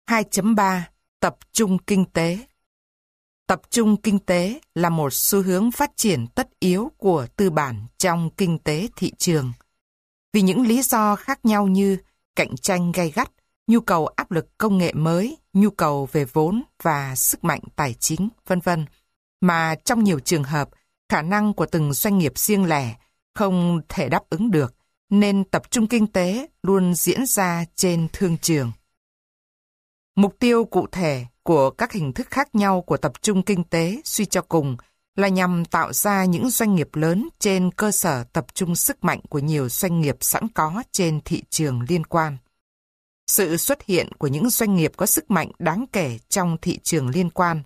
2.3 Tập trung kinh tế. Tập trung kinh tế là một xu hướng phát triển tất yếu của tư bản trong kinh tế thị trường. Vì những lý do khác nhau như cạnh tranh gay gắt, nhu cầu áp lực công nghệ mới, nhu cầu về vốn và sức mạnh tài chính, v.v. mà trong nhiều trường hợp, khả năng của từng doanh nghiệp riêng lẻ không thể đáp ứng được, nên tập trung kinh tế luôn diễn ra trên thương trường. Mục tiêu cụ thể của các hình thức khác nhau của tập trung kinh tế suy cho cùng là nhằm tạo ra những doanh nghiệp lớn trên cơ sở tập trung sức mạnh của nhiều doanh nghiệp sẵn có trên thị trường liên quan. Sự xuất hiện của những doanh nghiệp có sức mạnh đáng kể trong thị trường liên quan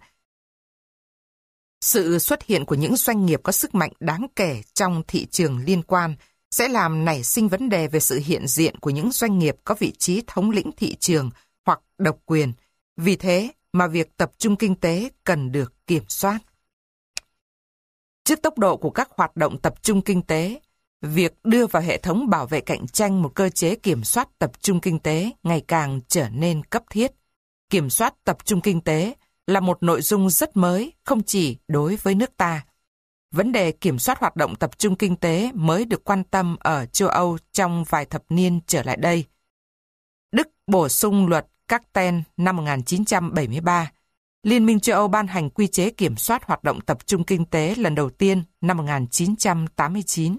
sẽ làm nảy sinh vấn đề về sự hiện diện của những doanh nghiệp có vị trí thống lĩnh thị trường hoặc độc quyền. Vì thế mà việc tập trung kinh tế cần được kiểm soát. Trước tốc độ của các hoạt động tập trung kinh tế, việc đưa vào hệ thống bảo vệ cạnh tranh một cơ chế kiểm soát tập trung kinh tế ngày càng trở nên cấp thiết. Kiểm soát tập trung kinh tế là một nội dung rất mới, không chỉ đối với nước ta. Vấn đề kiểm soát hoạt động tập trung kinh tế mới được quan tâm ở châu Âu trong vài thập niên trở lại đây. Đức bổ sung luật Cartel năm 1973. Liên minh châu Âu ban hành quy chế kiểm soát hoạt động tập trung kinh tế lần đầu tiên năm 1989.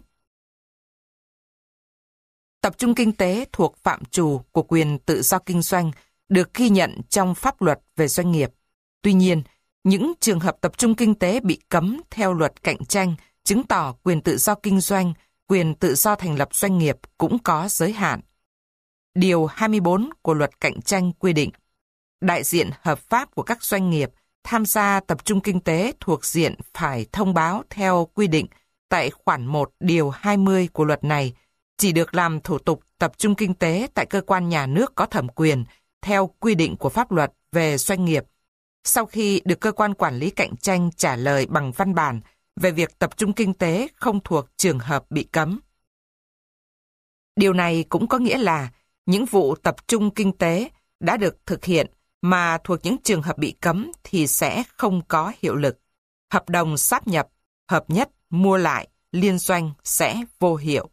Tập trung kinh tế thuộc phạm trù của quyền tự do kinh doanh được ghi nhận trong pháp luật về doanh nghiệp. Tuy nhiên, những trường hợp tập trung kinh tế bị cấm theo luật cạnh tranh chứng tỏ quyền tự do kinh doanh, quyền tự do thành lập doanh nghiệp cũng có giới hạn. Điều 24 của luật cạnh tranh quy định, đại diện hợp pháp của các doanh nghiệp tham gia tập trung kinh tế thuộc diện phải thông báo theo quy định tại khoản 1 điều 20 của luật này, chỉ được làm thủ tục tập trung kinh tế tại cơ quan nhà nước có thẩm quyền theo quy định của pháp luật về doanh nghiệp, sau khi được cơ quan quản lý cạnh tranh trả lời bằng văn bản về việc tập trung kinh tế không thuộc trường hợp bị cấm. Điều này cũng có nghĩa là những vụ tập trung kinh tế đã được thực hiện mà thuộc những trường hợp bị cấm thì sẽ không có hiệu lực. Hợp đồng sáp nhập, hợp nhất, mua lại, liên doanh sẽ vô hiệu.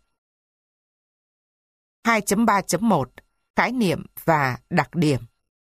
2.3.1 Khái niệm và đặc điểm.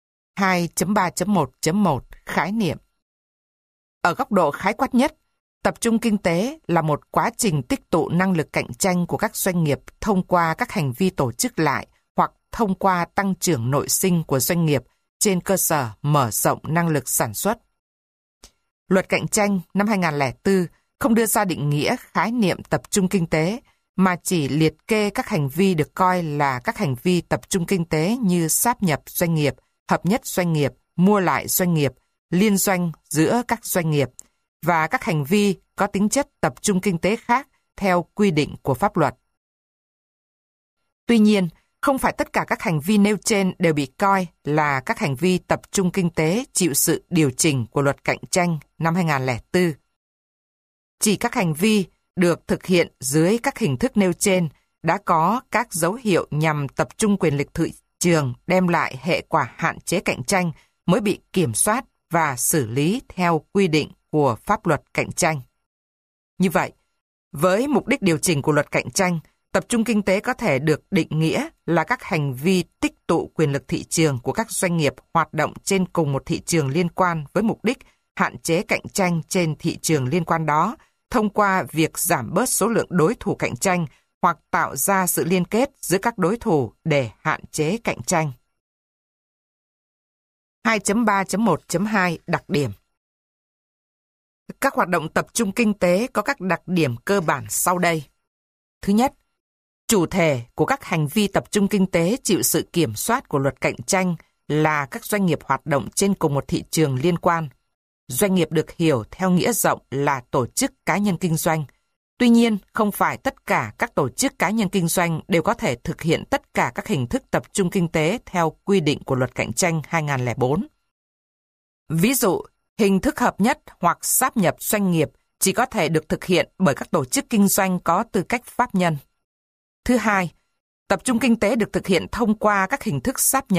2.3.1.1 Khái niệm. Ở góc độ khái quát nhất, tập trung kinh tế là một quá trình tích tụ năng lực cạnh tranh của các doanh nghiệp thông qua các hành vi tổ chức lại hoặc thông qua tăng trưởng nội sinh của doanh nghiệp trên cơ sở mở rộng năng lực sản xuất. Luật cạnh tranh năm 2004 không đưa ra định nghĩa khái niệm tập trung kinh tế, mà chỉ liệt kê các hành vi được coi là các hành vi tập trung kinh tế như sáp nhập doanh nghiệp, hợp nhất doanh nghiệp, mua lại doanh nghiệp, liên doanh giữa các doanh nghiệp, và các hành vi có tính chất tập trung kinh tế khác theo quy định của pháp luật. Tuy nhiên, không phải tất cả các hành vi nêu trên đều bị coi là các hành vi tập trung kinh tế chịu sự điều chỉnh của luật cạnh tranh năm 2004. Chỉ các hành vi được thực hiện dưới các hình thức nêu trên đã có các dấu hiệu nhằm tập trung quyền lực thị trường đem lại hệ quả hạn chế cạnh tranh mới bị kiểm soát và xử lý theo quy định của pháp luật cạnh tranh. Như vậy, với mục đích điều chỉnh của luật cạnh tranh, tập trung kinh tế có thể được định nghĩa là các hành vi tích tụ quyền lực thị trường của các doanh nghiệp hoạt động trên cùng một thị trường liên quan với mục đích hạn chế cạnh tranh trên thị trường liên quan đó thông qua việc giảm bớt số lượng đối thủ cạnh tranh hoặc tạo ra sự liên kết giữa các đối thủ để hạn chế cạnh tranh. 2.3.1.2 Đặc điểm. Các hoạt động tập trung kinh tế có các đặc điểm cơ bản sau đây. Thứ nhất, chủ thể của các hành vi tập trung kinh tế chịu sự kiểm soát của luật cạnh tranh là các doanh nghiệp hoạt động trên cùng một thị trường liên quan. Doanh nghiệp được hiểu theo nghĩa rộng là tổ chức cá nhân kinh doanh. Tuy nhiên, không phải tất cả các tổ chức cá nhân kinh doanh đều có thể thực hiện tất cả các hình thức tập trung kinh tế theo quy định của luật cạnh tranh 2004. Ví dụ, hình thức hợp nhất hoặc sáp nhập doanh nghiệp chỉ có thể được thực hiện bởi các tổ chức kinh doanh có tư cách pháp nhân. Thứ hai, tập trung kinh tế được thực hiện thông qua các hình thức sáp nhập,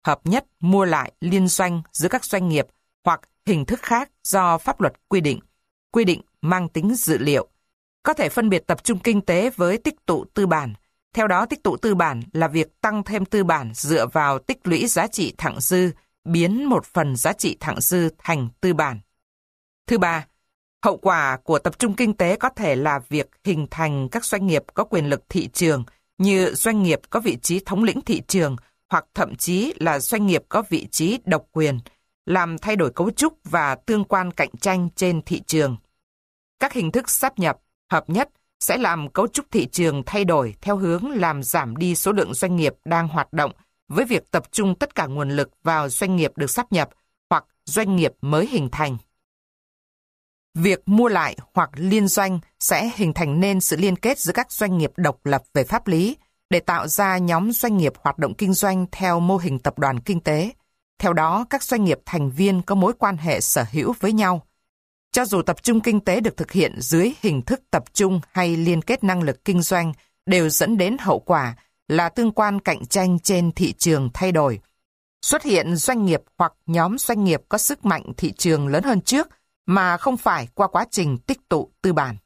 hợp nhất, mua lại, liên doanh giữa các doanh nghiệp hoặc hình thức khác do pháp luật quy định mang tính dự liệu. Có thể phân biệt tập trung kinh tế với tích tụ tư bản. Theo đó, tích tụ tư bản là việc tăng thêm tư bản dựa vào tích lũy giá trị thặng dư, biến một phần giá trị thặng dư thành tư bản. Thứ ba, hậu quả của tập trung kinh tế có thể là việc hình thành các doanh nghiệp có quyền lực thị trường, như doanh nghiệp có vị trí thống lĩnh thị trường, hoặc thậm chí là doanh nghiệp có vị trí độc quyền, làm thay đổi cấu trúc và tương quan cạnh tranh trên thị trường. Các hình thức sáp nhập, hợp nhất sẽ làm cấu trúc thị trường thay đổi theo hướng làm giảm đi số lượng doanh nghiệp đang hoạt động với việc tập trung tất cả nguồn lực vào doanh nghiệp được sáp nhập hoặc doanh nghiệp mới hình thành. Việc mua lại hoặc liên doanh sẽ hình thành nên sự liên kết giữa các doanh nghiệp độc lập về pháp lý để tạo ra nhóm doanh nghiệp hoạt động kinh doanh theo mô hình tập đoàn kinh tế. Theo đó, các doanh nghiệp thành viên có mối quan hệ sở hữu với nhau. Cho dù tập trung kinh tế được thực hiện dưới hình thức tập trung hay liên kết năng lực kinh doanh, đều dẫn đến hậu quả là tương quan cạnh tranh trên thị trường thay đổi. Xuất hiện doanh nghiệp hoặc nhóm doanh nghiệp có sức mạnh thị trường lớn hơn trước mà không phải qua quá trình tích tụ tư bản.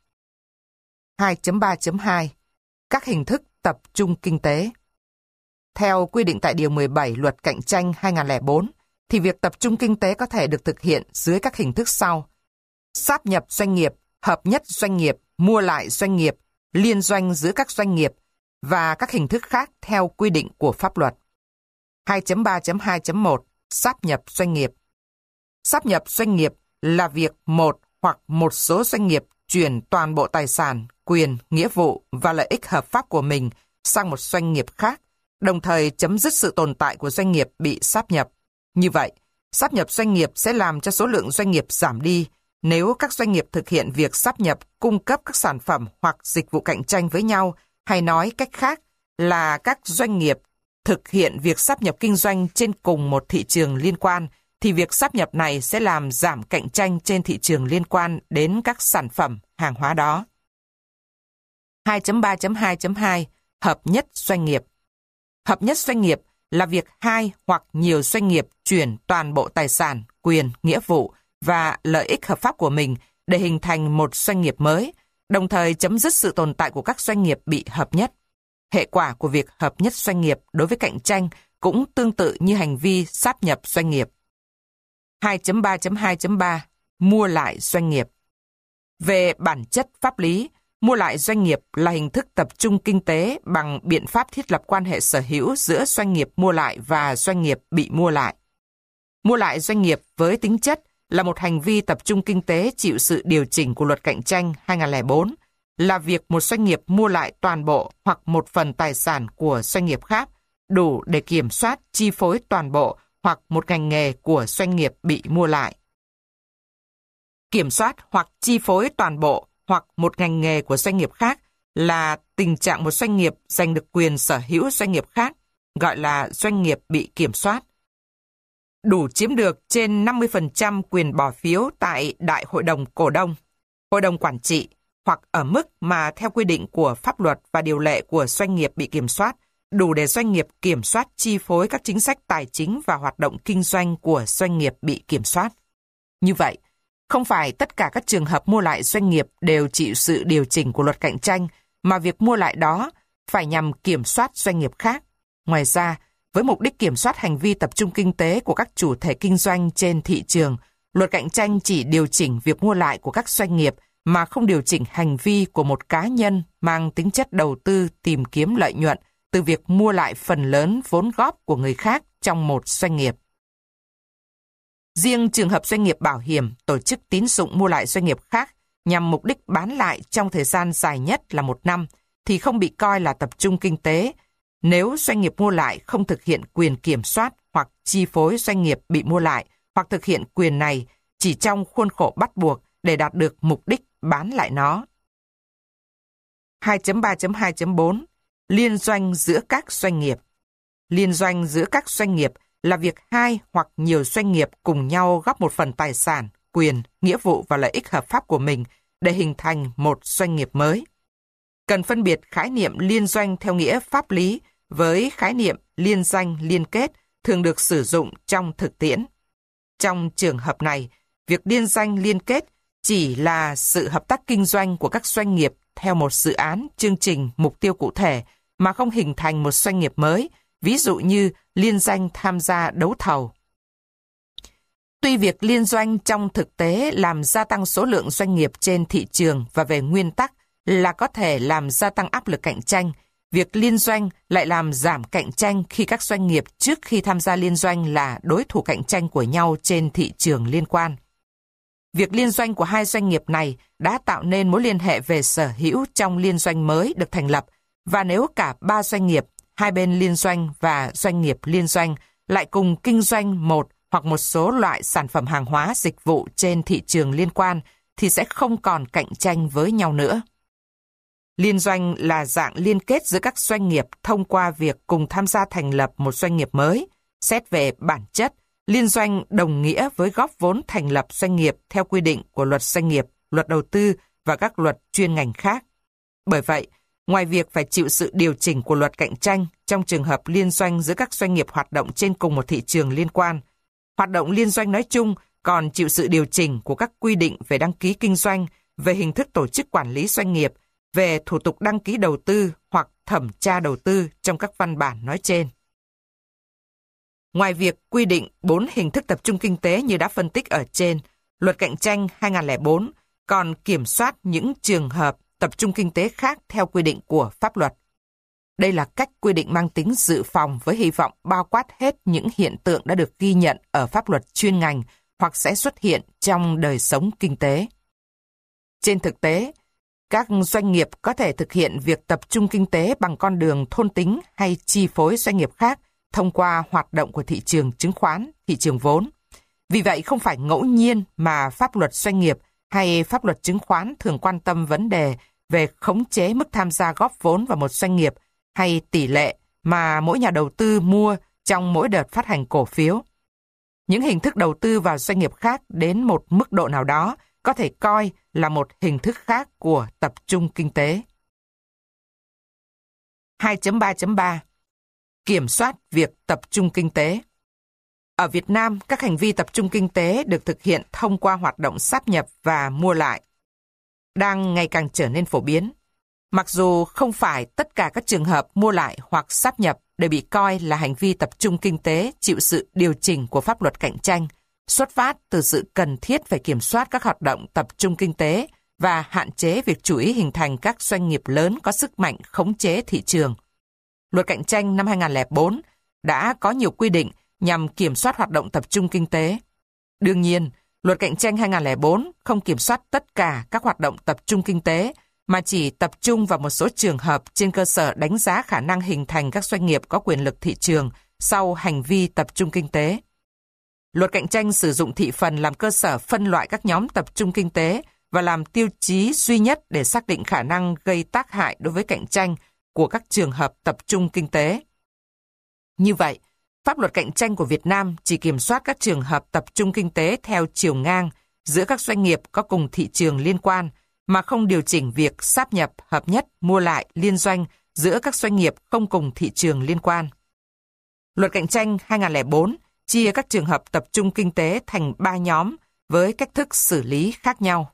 2.3.2 Các hình thức tập trung kinh tế. Theo quy định tại Điều 17 Luật Cạnh tranh 2004, thì việc tập trung kinh tế có thể được thực hiện dưới các hình thức sau: sáp nhập doanh nghiệp, hợp nhất doanh nghiệp, mua lại doanh nghiệp, liên doanh giữa các doanh nghiệp và các hình thức khác theo quy định của pháp luật. 2.3.2.1 Sáp nhập doanh nghiệp. Sáp nhập doanh nghiệp là việc một hoặc một số doanh nghiệp chuyển toàn bộ tài sản, quyền, nghĩa vụ và lợi ích hợp pháp của mình sang một doanh nghiệp khác, đồng thời chấm dứt sự tồn tại của doanh nghiệp bị sáp nhập. Như vậy, sáp nhập doanh nghiệp sẽ làm cho số lượng doanh nghiệp giảm đi nếu các doanh nghiệp thực hiện việc sáp nhập cung cấp các sản phẩm hoặc dịch vụ cạnh tranh với nhau, hay nói cách khác là các doanh nghiệp thực hiện việc sáp nhập kinh doanh trên cùng một thị trường liên quan, thì việc sáp nhập này sẽ làm giảm cạnh tranh trên thị trường liên quan đến các sản phẩm, hàng hóa đó. 2.3.2.2 Hợp nhất doanh nghiệp. Hợp nhất doanh nghiệp là việc hai hoặc nhiều doanh nghiệp chuyển toàn bộ tài sản, quyền, nghĩa vụ và lợi ích hợp pháp của mình để hình thành một doanh nghiệp mới, đồng thời chấm dứt sự tồn tại của các doanh nghiệp bị hợp nhất. Hệ quả của việc hợp nhất doanh nghiệp đối với cạnh tranh cũng tương tự như hành vi sáp nhập doanh nghiệp. 2.3.2.3 Mua lại doanh nghiệp. Về bản chất pháp lý, mua lại doanh nghiệp là hình thức tập trung kinh tế bằng biện pháp thiết lập quan hệ sở hữu giữa doanh nghiệp mua lại và doanh nghiệp bị mua lại. Mua lại doanh nghiệp với tính chất là một hành vi tập trung kinh tế chịu sự điều chỉnh của Luật Cạnh tranh 2004, là việc một doanh nghiệp mua lại toàn bộ hoặc một phần tài sản của doanh nghiệp khác, đủ để kiểm soát, chi phối toàn bộ hoặc một ngành nghề của doanh nghiệp bị mua lại. Kiểm soát hoặc chi phối toàn bộ hoặc một ngành nghề của doanh nghiệp khác là tình trạng một doanh nghiệp giành được quyền sở hữu doanh nghiệp khác, gọi là doanh nghiệp bị kiểm soát. Đủ chiếm được trên 50% quyền bỏ phiếu tại Đại hội đồng cổ đông, hội đồng quản trị, hoặc ở mức mà theo quy định của pháp luật và điều lệ của doanh nghiệp bị kiểm soát, đủ để doanh nghiệp kiểm soát chi phối các chính sách tài chính và hoạt động kinh doanh của doanh nghiệp bị kiểm soát. Như vậy, không phải tất cả các trường hợp mua lại doanh nghiệp đều chịu sự điều chỉnh của Luật Cạnh tranh, mà việc mua lại đó phải nhằm kiểm soát doanh nghiệp khác. Ngoài ra, với mục đích kiểm soát hành vi tập trung kinh tế của các chủ thể kinh doanh trên thị trường, Luật Cạnh tranh chỉ điều chỉnh việc mua lại của các doanh nghiệp mà không điều chỉnh hành vi của một cá nhân mang tính chất đầu tư tìm kiếm lợi nhuận từ việc mua lại phần lớn vốn góp của người khác trong một doanh nghiệp. Riêng trường hợp doanh nghiệp bảo hiểm, tổ chức tín dụng mua lại doanh nghiệp khác nhằm mục đích bán lại trong thời gian dài nhất là 1 năm thì không bị coi là tập trung kinh tế nếu doanh nghiệp mua lại không thực hiện quyền kiểm soát hoặc chi phối doanh nghiệp bị mua lại, hoặc thực hiện quyền này chỉ trong khuôn khổ bắt buộc để đạt được mục đích bán lại nó. 2.3.2.4 Liên doanh giữa các doanh nghiệp. Liên doanh giữa các doanh nghiệp là việc hai hoặc nhiều doanh nghiệp cùng nhau góp một phần tài sản, quyền, nghĩa vụ và lợi ích hợp pháp của mình để hình thành một doanh nghiệp mới. Cần phân biệt khái niệm liên doanh theo nghĩa pháp lý với khái niệm liên danh liên kết thường được sử dụng trong thực tiễn. Trong trường hợp này, việc liên danh liên kết chỉ là sự hợp tác kinh doanh của các doanh nghiệp theo một dự án, chương trình, mục tiêu cụ thể mà không hình thành một doanh nghiệp mới, ví dụ như liên danh tham gia đấu thầu. Tuy việc liên doanh trong thực tế làm gia tăng số lượng doanh nghiệp trên thị trường và về nguyên tắc là có thể làm gia tăng áp lực cạnh tranh, việc liên doanh lại làm giảm cạnh tranh khi các doanh nghiệp trước khi tham gia liên doanh là đối thủ cạnh tranh của nhau trên thị trường liên quan. Việc liên doanh của hai doanh nghiệp này đã tạo nên mối liên hệ về sở hữu trong liên doanh mới được thành lập, và nếu cả ba doanh nghiệp, hai bên liên doanh và doanh nghiệp liên doanh lại cùng kinh doanh một hoặc một số loại sản phẩm hàng hóa dịch vụ trên thị trường liên quan thì sẽ không còn cạnh tranh với nhau nữa. Liên doanh là dạng liên kết giữa các doanh nghiệp thông qua việc cùng tham gia thành lập một doanh nghiệp mới. Xét về bản chất, liên doanh đồng nghĩa với góp vốn thành lập doanh nghiệp theo quy định của luật doanh nghiệp, luật đầu tư và các luật chuyên ngành khác. Bởi vậy, ngoài việc phải chịu sự điều chỉnh của luật cạnh tranh trong trường hợp liên doanh giữa các doanh nghiệp hoạt động trên cùng một thị trường liên quan, hoạt động liên doanh nói chung còn chịu sự điều chỉnh của các quy định về đăng ký kinh doanh, về hình thức tổ chức quản lý doanh nghiệp, về thủ tục đăng ký đầu tư hoặc thẩm tra đầu tư trong các văn bản nói trên. Ngoài việc quy định 4 hình thức tập trung kinh tế như đã phân tích ở trên, Luật Cạnh tranh 2004 còn kiểm soát những trường hợp tập trung kinh tế khác theo quy định của pháp luật. Đây là cách quy định mang tính dự phòng với hy vọng bao quát hết những hiện tượng đã được ghi nhận ở pháp luật chuyên ngành hoặc sẽ xuất hiện trong đời sống kinh tế. Trên thực tế, các doanh nghiệp có thể thực hiện việc tập trung kinh tế bằng con đường thôn tính hay chi phối doanh nghiệp khác thông qua hoạt động của thị trường chứng khoán, thị trường vốn. Vì vậy, không phải ngẫu nhiên mà pháp luật doanh nghiệp hay pháp luật chứng khoán thường quan tâm vấn đề về khống chế mức tham gia góp vốn vào một doanh nghiệp hay tỷ lệ mà mỗi nhà đầu tư mua trong mỗi đợt phát hành cổ phiếu. Những hình thức đầu tư vào doanh nghiệp khác đến một mức độ nào đó có thể coi là một hình thức khác của tập trung kinh tế. 2.3.3 Kiểm soát việc tập trung kinh tế. Ở Việt Nam, các hành vi tập trung kinh tế được thực hiện thông qua hoạt động sáp nhập và mua lại, đang ngày càng trở nên phổ biến. Mặc dù không phải tất cả các trường hợp mua lại hoặc sáp nhập đều bị coi là hành vi tập trung kinh tế chịu sự điều chỉnh của pháp luật cạnh tranh, xuất phát từ sự cần thiết phải kiểm soát các hoạt động tập trung kinh tế và hạn chế việc chủ ý hình thành các doanh nghiệp lớn có sức mạnh khống chế thị trường. Luật Cạnh tranh năm 2004 đã có nhiều quy định nhằm kiểm soát hoạt động tập trung kinh tế. Đương nhiên, Luật Cạnh tranh 2004 không kiểm soát tất cả các hoạt động tập trung kinh tế, mà chỉ tập trung vào một số trường hợp trên cơ sở đánh giá khả năng hình thành các doanh nghiệp có quyền lực thị trường sau hành vi tập trung kinh tế. Luật Cạnh tranh sử dụng thị phần làm cơ sở phân loại các nhóm tập trung kinh tế và làm tiêu chí duy nhất để xác định khả năng gây tác hại đối với cạnh tranh của các trường hợp tập trung kinh tế. Như vậy, pháp luật cạnh tranh của Việt Nam chỉ kiểm soát các trường hợp tập trung kinh tế theo chiều ngang giữa các doanh nghiệp có cùng thị trường liên quan, mà không điều chỉnh việc sáp nhập, hợp nhất, mua lại, liên doanh giữa các doanh nghiệp không cùng thị trường liên quan. Luật Cạnh tranh 2004 chia các trường hợp tập trung kinh tế thành 3 nhóm với cách thức xử lý khác nhau.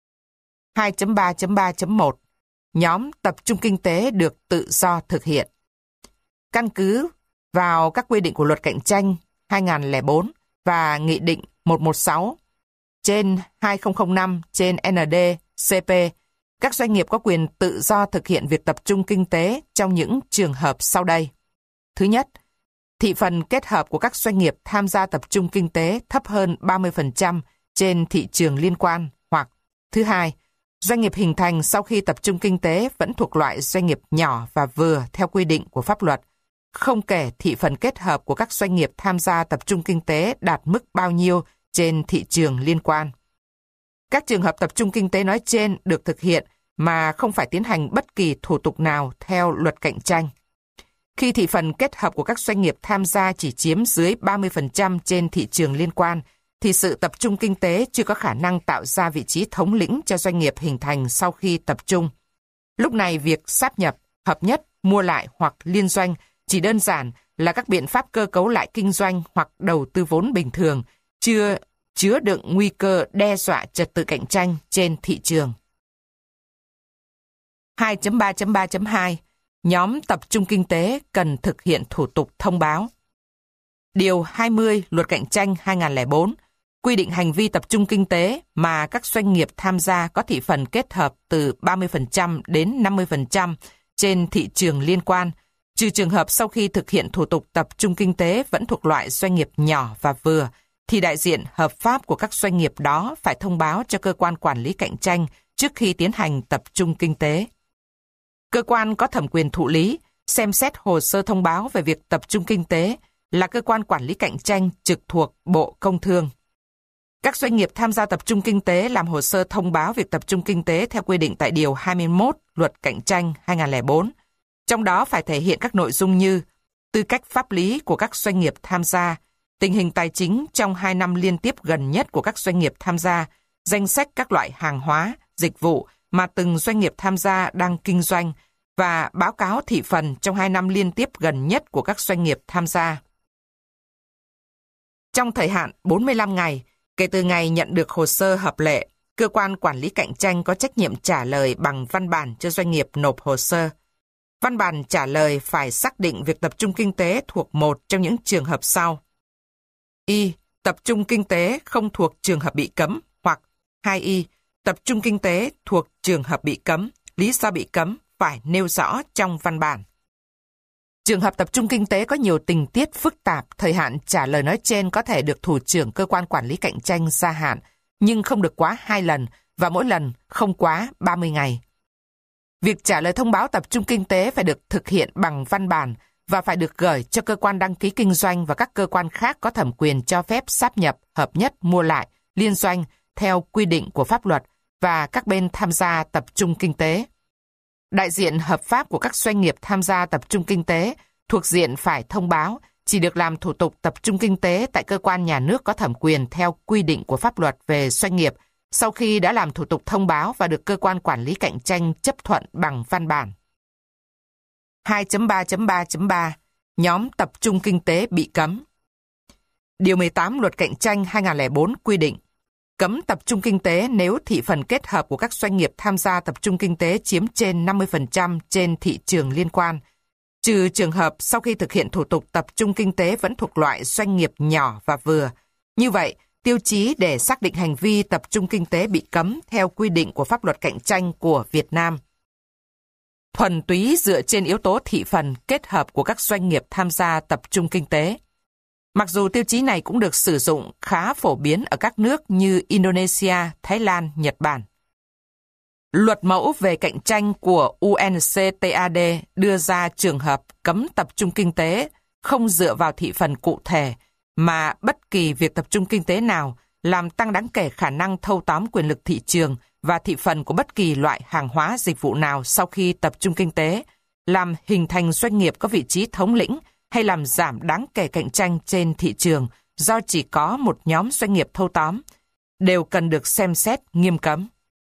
2.3.3.1 Nhóm tập trung kinh tế được tự do thực hiện. Căn cứ vào các quy định của Luật Cạnh tranh 2004 và Nghị định 116 trên 2005 trên ND-CP, các doanh nghiệp có quyền tự do thực hiện việc tập trung kinh tế trong những trường hợp sau đây. Thứ nhất, thị phần kết hợp của các doanh nghiệp tham gia tập trung kinh tế thấp hơn 30% trên thị trường liên quan, hoặc thứ hai, doanh nghiệp hình thành sau khi tập trung kinh tế vẫn thuộc loại doanh nghiệp nhỏ và vừa theo quy định của pháp luật, không kể thị phần kết hợp của các doanh nghiệp tham gia tập trung kinh tế đạt mức bao nhiêu trên thị trường liên quan. Các trường hợp tập trung kinh tế nói trên được thực hiện mà không phải tiến hành bất kỳ thủ tục nào theo Luật Cạnh tranh. Khi thị phần kết hợp của các doanh nghiệp tham gia chỉ chiếm dưới 30% trên thị trường liên quan, thì sự tập trung kinh tế chưa có khả năng tạo ra vị trí thống lĩnh cho doanh nghiệp hình thành sau khi tập trung. Lúc này việc sáp nhập, hợp nhất, mua lại hoặc liên doanh chỉ đơn giản là các biện pháp cơ cấu lại kinh doanh hoặc đầu tư vốn bình thường, chưa chứa đựng nguy cơ đe dọa trật tự cạnh tranh trên thị trường. 2.3.3.2 Nhóm tập trung kinh tế cần thực hiện thủ tục thông báo. Điều 20 Luật Cạnh tranh 2004 quy định hành vi tập trung kinh tế mà các doanh nghiệp tham gia có thị phần kết hợp từ 30% đến 50% trên thị trường liên quan, trừ trường hợp sau khi thực hiện thủ tục tập trung kinh tế vẫn thuộc loại doanh nghiệp nhỏ và vừa, thì đại diện hợp pháp của các doanh nghiệp đó phải thông báo cho cơ quan quản lý cạnh tranh trước khi tiến hành tập trung kinh tế. Cơ quan có thẩm quyền thụ lý, xem xét hồ sơ thông báo về việc tập trung kinh tế là cơ quan quản lý cạnh tranh trực thuộc Bộ Công Thương. Các doanh nghiệp tham gia tập trung kinh tế làm hồ sơ thông báo việc tập trung kinh tế theo quy định tại Điều 21 Luật Cạnh tranh 2004. Trong đó phải thể hiện các nội dung như tư cách pháp lý của các doanh nghiệp tham gia, tình hình tài chính trong 2 năm liên tiếp gần nhất của các doanh nghiệp tham gia, danh sách các loại hàng hóa, dịch vụ mà từng doanh nghiệp tham gia đang kinh doanh và báo cáo thị phần trong 2 năm liên tiếp gần nhất của các doanh nghiệp tham gia. Trong thời hạn 45 ngày, kể từ ngày nhận được hồ sơ hợp lệ, cơ quan quản lý cạnh tranh có trách nhiệm trả lời bằng văn bản cho doanh nghiệp nộp hồ sơ. Văn bản trả lời phải xác định việc tập trung kinh tế thuộc một trong những trường hợp sau. Y. Tập trung kinh tế không thuộc trường hợp bị cấm, hoặc 2Y. Tập trung kinh tế thuộc trường hợp bị cấm, lý do bị cấm phải nêu rõ trong văn bản. Trường hợp tập trung kinh tế có nhiều tình tiết phức tạp, thời hạn trả lời nói trên có thể được thủ trưởng cơ quan quản lý cạnh tranh gia hạn, nhưng không được quá 2 lần và mỗi lần không quá 30 ngày. Việc trả lời thông báo tập trung kinh tế phải được thực hiện bằng văn bản và phải được gửi cho cơ quan đăng ký kinh doanh và các cơ quan khác có thẩm quyền cho phép sáp nhập, hợp nhất, mua lại, liên doanh theo quy định của pháp luật và các bên tham gia tập trung kinh tế. Đại diện hợp pháp của các doanh nghiệp tham gia tập trung kinh tế thuộc diện phải thông báo chỉ được làm thủ tục tập trung kinh tế tại cơ quan nhà nước có thẩm quyền theo quy định của pháp luật về doanh nghiệp sau khi đã làm thủ tục thông báo và được cơ quan quản lý cạnh tranh chấp thuận bằng văn bản. 2.3.3.3 Nhóm tập trung kinh tế bị cấm. Điều 18 Luật Cạnh tranh 2004 quy định cấm tập trung kinh tế nếu thị phần kết hợp của các doanh nghiệp tham gia tập trung kinh tế chiếm trên 50% trên thị trường liên quan, trừ trường hợp sau khi thực hiện thủ tục tập trung kinh tế vẫn thuộc loại doanh nghiệp nhỏ và vừa. Như vậy, tiêu chí để xác định hành vi tập trung kinh tế bị cấm theo quy định của pháp luật cạnh tranh của Việt Nam. Thuần túy dựa trên yếu tố thị phần kết hợp của các doanh nghiệp tham gia tập trung kinh tế. Mặc dù tiêu chí này cũng được sử dụng khá phổ biến ở các nước như Indonesia, Thái Lan, Nhật Bản. Luật mẫu về cạnh tranh của UNCTAD đưa ra trường hợp cấm tập trung kinh tế không dựa vào thị phần cụ thể, mà bất kỳ việc tập trung kinh tế nào làm tăng đáng kể khả năng thâu tóm quyền lực thị trường và thị phần của bất kỳ loại hàng hóa dịch vụ nào sau khi tập trung kinh tế, làm hình thành doanh nghiệp có vị trí thống lĩnh hay làm giảm đáng kể cạnh tranh trên thị trường do chỉ có một nhóm doanh nghiệp thâu tóm, đều cần được xem xét nghiêm cấm.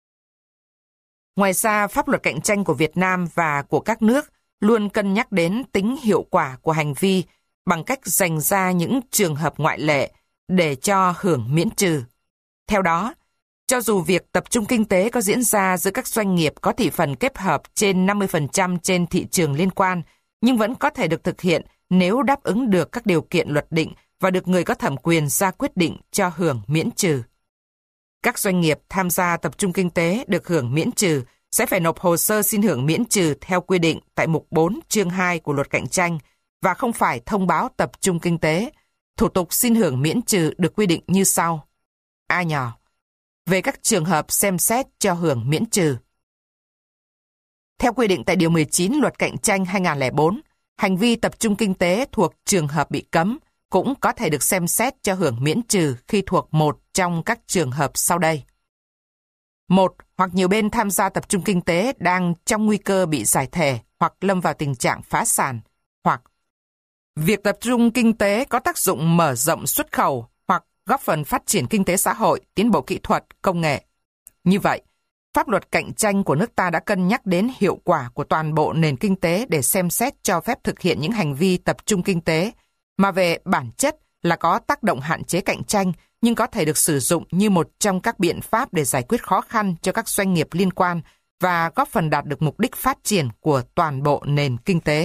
Ngoài ra, pháp luật cạnh tranh của Việt Nam và của các nước luôn cân nhắc đến tính hiệu quả của hành vi bằng cách dành ra những trường hợp ngoại lệ để cho hưởng miễn trừ. Theo đó, cho dù việc tập trung kinh tế có diễn ra giữa các doanh nghiệp có thị phần kết hợp trên 50% trên thị trường liên quan, nhưng vẫn có thể được thực hiện nếu đáp ứng được các điều kiện luật định và được người có thẩm quyền ra quyết định cho hưởng miễn trừ. Các doanh nghiệp tham gia tập trung kinh tế được hưởng miễn trừ sẽ phải nộp hồ sơ xin hưởng miễn trừ theo quy định tại mục 4 chương 2 của Luật Cạnh tranh và không phải thông báo tập trung kinh tế. Thủ tục xin hưởng miễn trừ được quy định như sau. A nhỏ. Về các trường hợp xem xét cho hưởng miễn trừ. Theo quy định tại Điều 19 Luật Cạnh tranh 2004, hành vi tập trung kinh tế thuộc trường hợp bị cấm cũng có thể được xem xét cho hưởng miễn trừ khi thuộc một trong các trường hợp sau đây. Một hoặc nhiều bên tham gia tập trung kinh tế đang trong nguy cơ bị giải thể hoặc lâm vào tình trạng phá sản, hoặc việc tập trung kinh tế có tác dụng mở rộng xuất khẩu hoặc góp phần phát triển kinh tế xã hội, tiến bộ kỹ thuật, công nghệ. Như vậy, Pháp luật cạnh tranh của nước ta đã cân nhắc đến hiệu quả của toàn bộ nền kinh tế để xem xét cho phép thực hiện những hành vi tập trung kinh tế, mà về bản chất là có tác động hạn chế cạnh tranh, nhưng có thể được sử dụng như một trong các biện pháp để giải quyết khó khăn cho các doanh nghiệp liên quan và góp phần đạt được mục đích phát triển của toàn bộ nền kinh tế.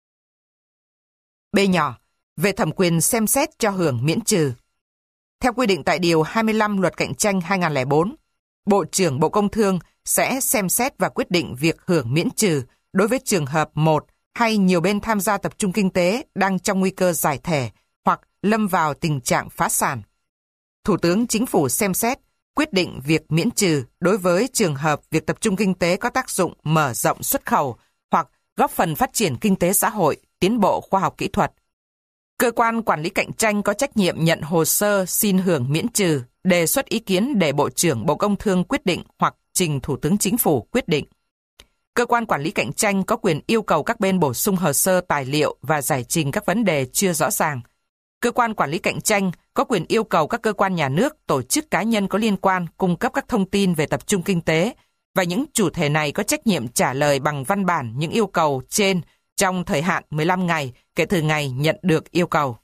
B nhỏ, về thẩm quyền xem xét cho hưởng miễn trừ. Theo quy định tại Điều 25 Luật Cạnh tranh 2004, Bộ trưởng Bộ Công Thương sẽ xem xét và quyết định việc hưởng miễn trừ đối với trường hợp một hay nhiều bên tham gia tập trung kinh tế đang trong nguy cơ giải thể hoặc lâm vào tình trạng phá sản. Thủ tướng Chính phủ xem xét, quyết định việc miễn trừ đối với trường hợp việc tập trung kinh tế có tác dụng mở rộng xuất khẩu hoặc góp phần phát triển kinh tế xã hội, tiến bộ khoa học kỹ thuật. Cơ quan quản lý cạnh tranh có trách nhiệm nhận hồ sơ xin hưởng miễn trừ, đề xuất ý kiến để Bộ trưởng Bộ Công Thương quyết định hoặc trình Thủ tướng Chính phủ quyết định. Cơ quan quản lý cạnh tranh có quyền yêu cầu các bên bổ sung hồ sơ tài liệu và giải trình các vấn đề chưa rõ ràng. Cơ quan quản lý cạnh tranh có quyền yêu cầu các cơ quan nhà nước, tổ chức cá nhân có liên quan cung cấp các thông tin về tập trung kinh tế, và những chủ thể này có trách nhiệm trả lời bằng văn bản những yêu cầu trên trong thời hạn 15 ngày kể từ ngày nhận được yêu cầu.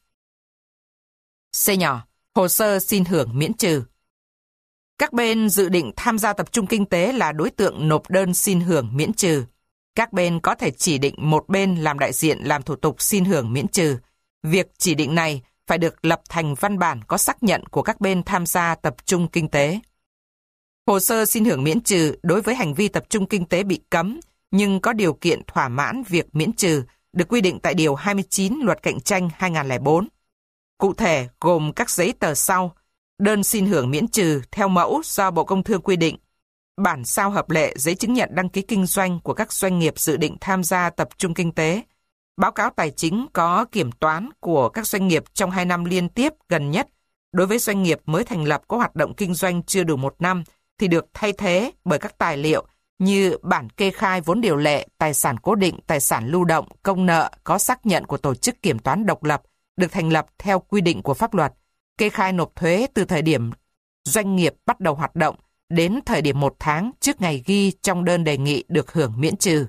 C nhỏ, hồ sơ xin hưởng miễn trừ. Các bên dự định tham gia tập trung kinh tế là đối tượng nộp đơn xin hưởng miễn trừ. Các bên có thể chỉ định một bên làm đại diện làm thủ tục xin hưởng miễn trừ. Việc chỉ định này phải được lập thành văn bản có xác nhận của các bên tham gia tập trung kinh tế. Hồ sơ xin hưởng miễn trừ đối với hành vi tập trung kinh tế bị cấm nhưng có điều kiện thỏa mãn việc miễn trừ được quy định tại Điều 29 Luật Cạnh tranh 2004. Cụ thể gồm các giấy tờ sau: đơn xin hưởng miễn trừ theo mẫu do Bộ Công Thương quy định, bản sao hợp lệ giấy chứng nhận đăng ký kinh doanh của các doanh nghiệp dự định tham gia tập trung kinh tế, báo cáo tài chính có kiểm toán của các doanh nghiệp trong 2 năm liên tiếp gần nhất. Đối với doanh nghiệp mới thành lập có hoạt động kinh doanh chưa đủ 1 năm thì được thay thế bởi các tài liệu như bản kê khai vốn điều lệ, tài sản cố định, tài sản lưu động, công nợ có xác nhận của tổ chức kiểm toán độc lập được thành lập theo quy định của pháp luật, kê khai nộp thuế từ thời điểm doanh nghiệp bắt đầu hoạt động đến thời điểm 1 tháng trước ngày ghi trong đơn đề nghị được hưởng miễn trừ.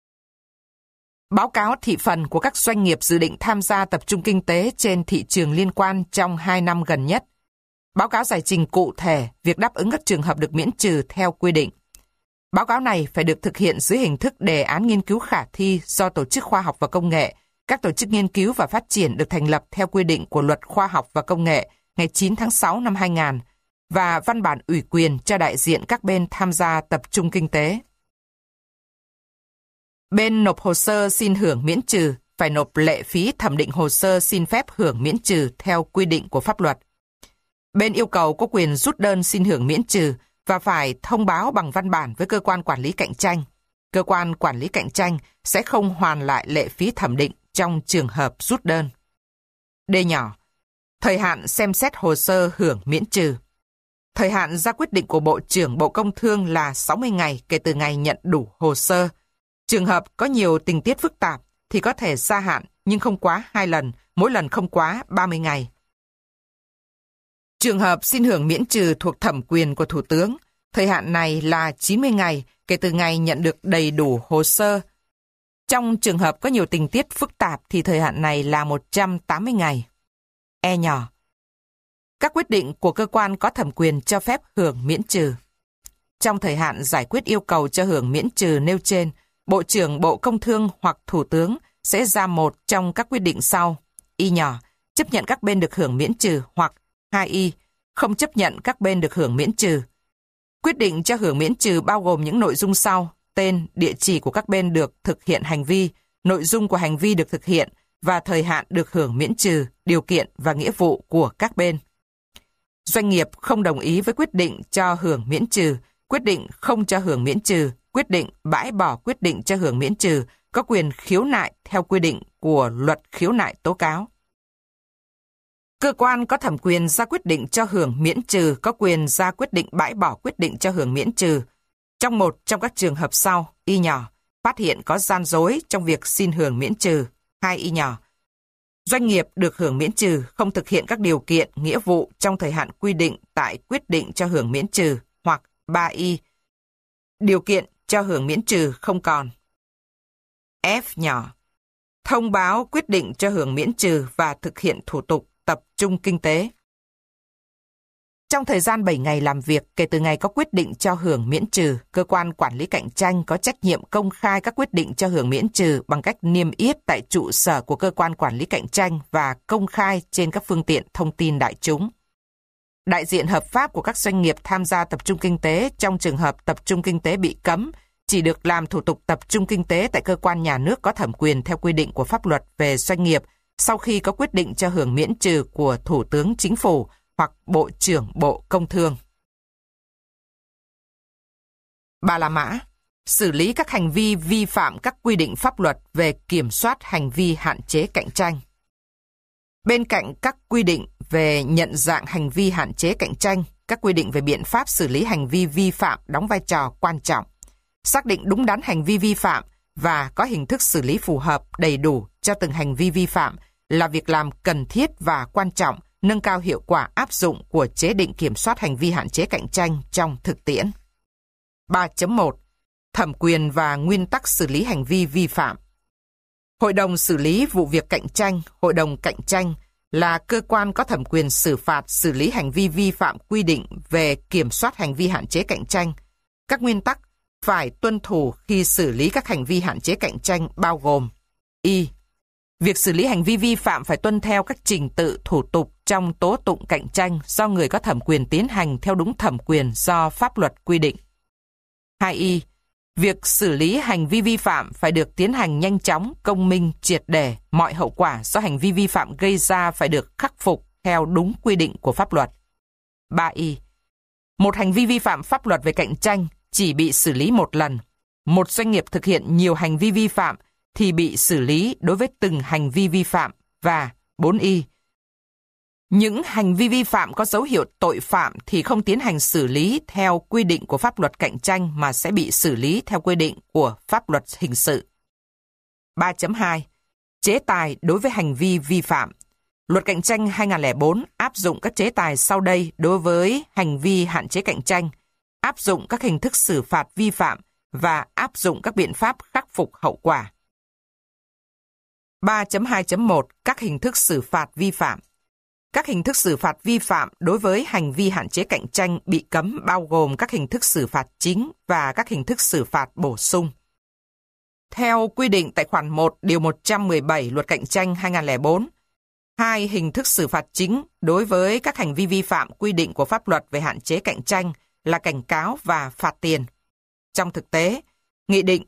Báo cáo thị phần của các doanh nghiệp dự định tham gia tập trung kinh tế trên thị trường liên quan trong 2 năm gần nhất. Báo cáo giải trình cụ thể việc đáp ứng các trường hợp được miễn trừ theo quy định. Báo cáo này phải được thực hiện dưới hình thức đề án nghiên cứu khả thi do Tổ chức Khoa học và Công nghệ, các tổ chức nghiên cứu và phát triển được thành lập theo quy định của Luật Khoa học và Công nghệ ngày 9 tháng 6 năm 2000 và văn bản ủy quyền cho đại diện các bên tham gia tập trung kinh tế. Bên nộp hồ sơ xin hưởng miễn trừ phải nộp lệ phí thẩm định hồ sơ xin phép hưởng miễn trừ theo quy định của pháp luật. Bên yêu cầu có quyền rút đơn xin hưởng miễn trừ và phải thông báo bằng văn bản với cơ quan quản lý cạnh tranh. Cơ quan quản lý cạnh tranh sẽ không hoàn lại lệ phí thẩm định trong trường hợp rút đơn. D nhỏ, thời hạn xem xét hồ sơ hưởng miễn trừ. Thời hạn ra quyết định của Bộ trưởng Bộ Công Thương là 60 ngày kể từ ngày nhận đủ hồ sơ. Trường hợp có nhiều tình tiết phức tạp thì có thể gia hạn nhưng không quá 2 lần, mỗi lần không quá 30 ngày. Trường hợp xin hưởng miễn trừ thuộc thẩm quyền của Thủ tướng, thời hạn này là 90 ngày kể từ ngày nhận được đầy đủ hồ sơ. Trong trường hợp có nhiều tình tiết phức tạp thì thời hạn này là 180 ngày. E nhỏ, các quyết định của cơ quan có thẩm quyền cho phép hưởng miễn trừ. Trong thời hạn giải quyết yêu cầu cho hưởng miễn trừ nêu trên, Bộ trưởng Bộ Công Thương hoặc Thủ tướng sẽ ra một trong các quyết định sau. Y nhỏ, chấp nhận các bên được hưởng miễn trừ, hoặc 2Y, không chấp nhận các bên được hưởng miễn trừ. Quyết định cho hưởng miễn trừ bao gồm những nội dung sau: tên, địa chỉ của các bên được thực hiện hành vi, nội dung của hành vi được thực hiện và thời hạn được hưởng miễn trừ, điều kiện và nghĩa vụ của các bên. Doanh nghiệp không đồng ý với quyết định cho hưởng miễn trừ, quyết định không cho hưởng miễn trừ, quyết định bãi bỏ quyết định cho hưởng miễn trừ, có quyền khiếu nại theo quy định của Luật Khiếu nại tố cáo. Cơ quan có thẩm quyền ra quyết định cho hưởng miễn trừ có quyền ra quyết định bãi bỏ quyết định cho hưởng miễn trừ trong một trong các trường hợp sau. Y nhỏ, phát hiện có gian dối trong việc xin hưởng miễn trừ. 2Y nhỏ, doanh nghiệp được hưởng miễn trừ không thực hiện các điều kiện, nghĩa vụ trong thời hạn quy định tại quyết định cho hưởng miễn trừ. Hoặc 3Y, Điều kiện cho hưởng miễn trừ không còn. F nhỏ. Thông báo quyết định cho hưởng miễn trừ và thực hiện thủ tục tập trung kinh tế. Trong thời gian 7 ngày làm việc kể từ ngày có quyết định cho hưởng miễn trừ, cơ quan quản lý cạnh tranh có trách nhiệm công khai các quyết định cho hưởng miễn trừ bằng cách niêm yết tại trụ sở của cơ quan quản lý cạnh tranh và công khai trên các phương tiện thông tin đại chúng. Đại diện hợp pháp của các doanh nghiệp tham gia tập trung kinh tế trong trường hợp tập trung kinh tế bị cấm chỉ được làm thủ tục tập trung kinh tế tại cơ quan nhà nước có thẩm quyền theo quy định của pháp luật về doanh nghiệp sau khi có quyết định cho hưởng miễn trừ của Thủ tướng Chính phủ hoặc Bộ trưởng Bộ Công Thương. Ba la mã. Xử lý các hành vi vi phạm các quy định pháp luật về kiểm soát hành vi hạn chế cạnh tranh. Bên cạnh các quy định về nhận dạng hành vi hạn chế cạnh tranh, các quy định về biện pháp xử lý hành vi vi phạm đóng vai trò quan trọng. Xác định đúng đắn hành vi vi phạm và có hình thức xử lý phù hợp đầy đủ cho từng hành vi vi phạm là việc làm cần thiết và quan trọng, nâng cao hiệu quả áp dụng của chế định kiểm soát hành vi hạn chế cạnh tranh trong thực tiễn. 3.1. Thẩm quyền và nguyên tắc xử lý hành vi vi phạm. Hội đồng xử lý vụ việc cạnh tranh, Hội đồng cạnh tranh là cơ quan có thẩm quyền xử phạt xử lý hành vi vi phạm quy định về kiểm soát hành vi hạn chế cạnh tranh. Các nguyên tắc phải tuân thủ khi xử lý các hành vi hạn chế cạnh tranh bao gồm: Y. Việc xử lý hành vi vi phạm phải tuân theo các trình tự thủ tục trong tố tụng cạnh tranh do người có thẩm quyền tiến hành theo đúng thẩm quyền do pháp luật quy định. 2Y. Việc xử lý hành vi vi phạm phải được tiến hành nhanh chóng, công minh, triệt để. Mọi hậu quả do hành vi vi phạm gây ra phải được khắc phục theo đúng quy định của pháp luật. 3Y. Một hành vi vi phạm pháp luật về cạnh tranh chỉ bị xử lý một lần. Một doanh nghiệp thực hiện nhiều hành vi vi phạm thì bị xử lý đối với từng hành vi vi phạm. Và 4Y. Những hành vi vi phạm có dấu hiệu tội phạm thì không tiến hành xử lý theo quy định của pháp luật cạnh tranh mà sẽ bị xử lý theo quy định của pháp luật hình sự. 3.2. Chế tài đối với hành vi vi phạm. Luật cạnh tranh 2004 áp dụng các chế tài sau đây đối với hành vi hạn chế cạnh tranh, áp dụng các hình thức xử phạt vi phạm và áp dụng các biện pháp khắc phục hậu quả. 3.2.1. Các hình thức xử phạt vi phạm. Các hình thức xử phạt vi phạm đối với hành vi hạn chế cạnh tranh bị cấm bao gồm các hình thức xử phạt chính và các hình thức xử phạt bổ sung. Theo quy định tại khoản 1 điều 117 Luật cạnh tranh 2004, hai hình thức xử phạt chính đối với các hành vi vi phạm quy định của pháp luật về hạn chế cạnh tranh là cảnh cáo và phạt tiền. Trong thực tế, Nghị định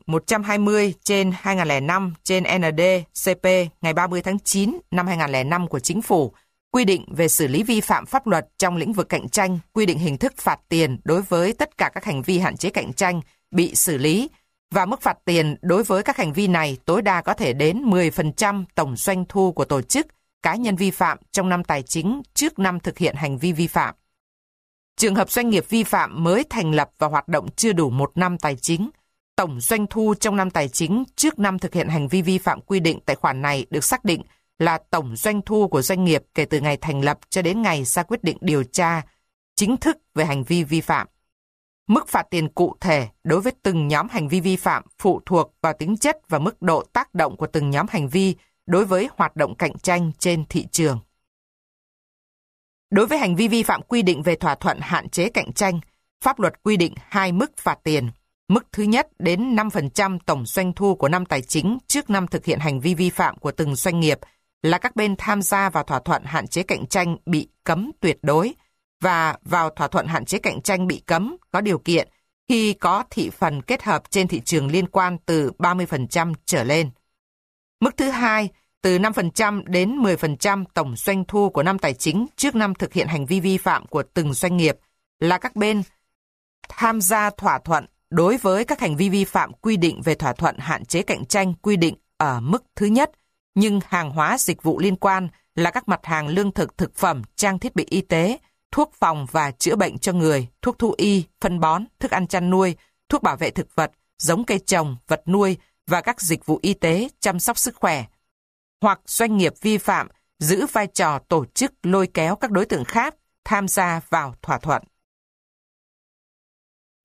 120/2005/ND-CP ngày 30 tháng 9 năm 2005 của Chính phủ quy định về xử lý vi phạm pháp luật trong lĩnh vực cạnh tranh, quy định hình thức phạt tiền đối với tất cả các hành vi hạn chế cạnh tranh bị xử lý, và mức phạt tiền đối với các hành vi này tối đa có thể đến 10% tổng doanh thu của tổ chức, cá nhân vi phạm trong năm tài chính trước năm thực hiện hành vi vi phạm. Trường hợp doanh nghiệp vi phạm mới thành lập và hoạt động chưa đủ 1 năm tài chính, tổng doanh thu trong năm tài chính trước năm thực hiện hành vi vi phạm quy định tại khoản này được xác định là tổng doanh thu của doanh nghiệp kể từ ngày thành lập cho đến ngày ra quyết định điều tra chính thức về hành vi vi phạm. Mức phạt tiền cụ thể đối với từng nhóm hành vi vi phạm phụ thuộc vào tính chất và mức độ tác động của từng nhóm hành vi đối với hoạt động cạnh tranh trên thị trường. Đối với hành vi vi phạm quy định về thỏa thuận hạn chế cạnh tranh, pháp luật quy định 2 mức phạt tiền. Mức thứ nhất đến 5% tổng doanh thu của năm tài chính trước năm thực hiện hành vi vi phạm của từng doanh nghiệp là các bên tham gia vào thỏa thuận hạn chế cạnh tranh bị cấm tuyệt đối, và vào thỏa thuận hạn chế cạnh tranh bị cấm có điều kiện khi có thị phần kết hợp trên thị trường liên quan từ 30% trở lên. Mức thứ hai, từ 5% đến 10% tổng doanh thu của năm tài chính trước năm thực hiện hành vi vi phạm của từng doanh nghiệp là các bên tham gia thỏa thuận đối với các hành vi vi phạm quy định về thỏa thuận hạn chế cạnh tranh quy định ở mức thứ nhất, nhưng hàng hóa dịch vụ liên quan là các mặt hàng lương thực, thực phẩm, trang thiết bị y tế, thuốc phòng và chữa bệnh cho người, thuốc thú y, phân bón, thức ăn chăn nuôi, thuốc bảo vệ thực vật, giống cây trồng, vật nuôi và các dịch vụ y tế chăm sóc sức khỏe. Hoặc doanh nghiệp vi phạm giữ vai trò tổ chức lôi kéo các đối tượng khác tham gia vào thỏa thuận.